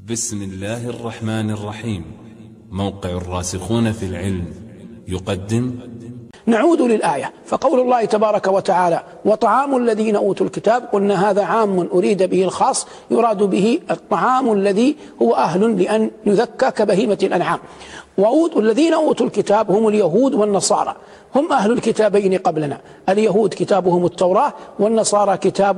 بسم الله الرحمن الرحيم. موقع الراسخون في العلم يقدم. نعود للآية، فقول الله تبارك وتعالى: وطعام الذين أوتوا الكتاب، قلنا هذا عام أريد به الخاص، يراد به الطعام الذي هو أهل لأن يذكى كبهيمة الأنعام. الذين أوتوا الكتاب هم اليهود والنصارى، هم أهل الكتابين قبلنا. اليهود كتابهم التوراة، والنصارى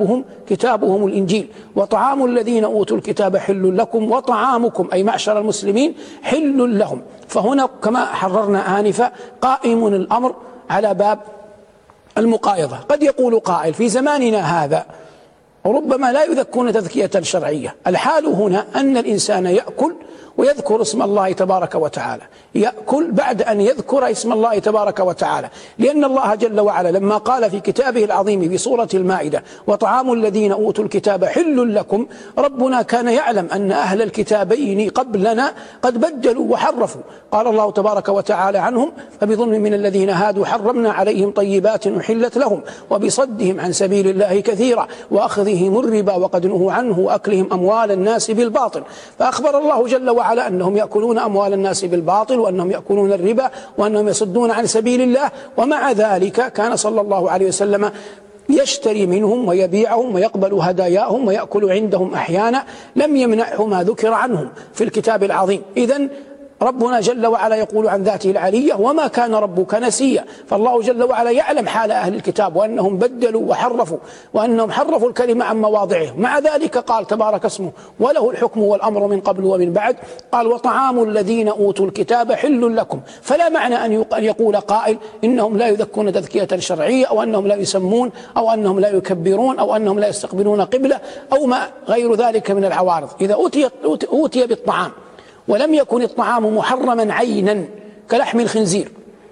كتابهم الإنجيل. وطعام الذين أوتوا الكتاب حل لكم وطعامكم أي معشر المسلمين حل لهم. فهنا كما حررنا آنفا قائم الأمر على باب المقايضة. قد يقول قائل: في زماننا هذا ربما لا يذكون تذكية شرعية. الحال هنا أن الإنسان يأكل ويذكر اسم الله تبارك وتعالى، يأكل بعد أن يذكر اسم الله تبارك وتعالى، لأن الله جل وعلا لما قال في كتابه العظيم في سورة المائدة: وطعام الذين أوتوا الكتاب حل لكم، ربنا كان يعلم أن أهل الكتابين قبلنا قد بدلوا وحرفوا. قال الله تبارك وتعالى عنهم: فبظلم من الذين هادوا حرمنا عليهم طيبات أحلت لهم وبصدهم عن سبيل الله كثيرا وأخذهم الربا وقد نهوا عنه وأكلهم أموال الناس بالباطل. فأخبر الله جل وعلا أنهم يأكلون أموال الناس بالباطل، وأنهم يأكلون الربا، وأنهم يصدون عن سبيل الله. ومع ذلك كان صلى الله عليه وسلم يشتري منهم ويبيعهم ويقبل هداياهم ويأكل عندهم أحيانا، لم يمنعه ما ذكر عنهم في الكتاب العظيم. إذن ربنا جل وعلا يقول عن ذاته العلية: وما كان ربك نسيا. فالله جل وعلا يعلم حال أهل الكتاب وأنهم بدلوا وحرفوا، وأنهم حرفوا الكلمة عن مواضعه. مع ذلك قال تبارك اسمه: وله الحكم والأمر من قبل ومن بعد. قال: وطعام الذين أوتوا الكتاب حل لكم. فلا معنى أن يقول قائل إنهم لا يذكون تذكية شرعية، أو أنهم لا يسمون، أو أنهم لا يكبرون، أو أنهم لا يستقبلون قبلة، أو ما غير ذلك من العوارض. إذا أوتي بالطعام ولم يكن الطعام محرما عينا كلحم الخنزير،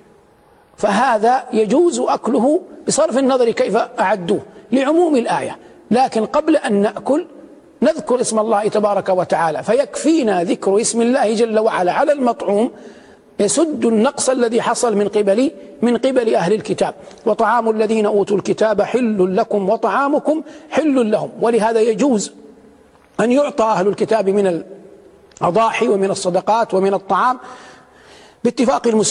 فهذا يجوز أكله بصرف النظر كيف أعدوه لعموم الآية. لكن قبل أن نأكل نذكر اسم الله تبارك وتعالى، فيكفينا ذكر اسم الله جل وعلا على المطعوم يسد النقص الذي حصل من قبل أهل الكتاب. وطعام الذين أوتوا الكتاب حل لكم وطعامكم حل لهم. ولهذا يجوز أن يعطى أهل الكتاب من الأضاحي ومن الصدقات ومن الطعام باتفاق المسلمين.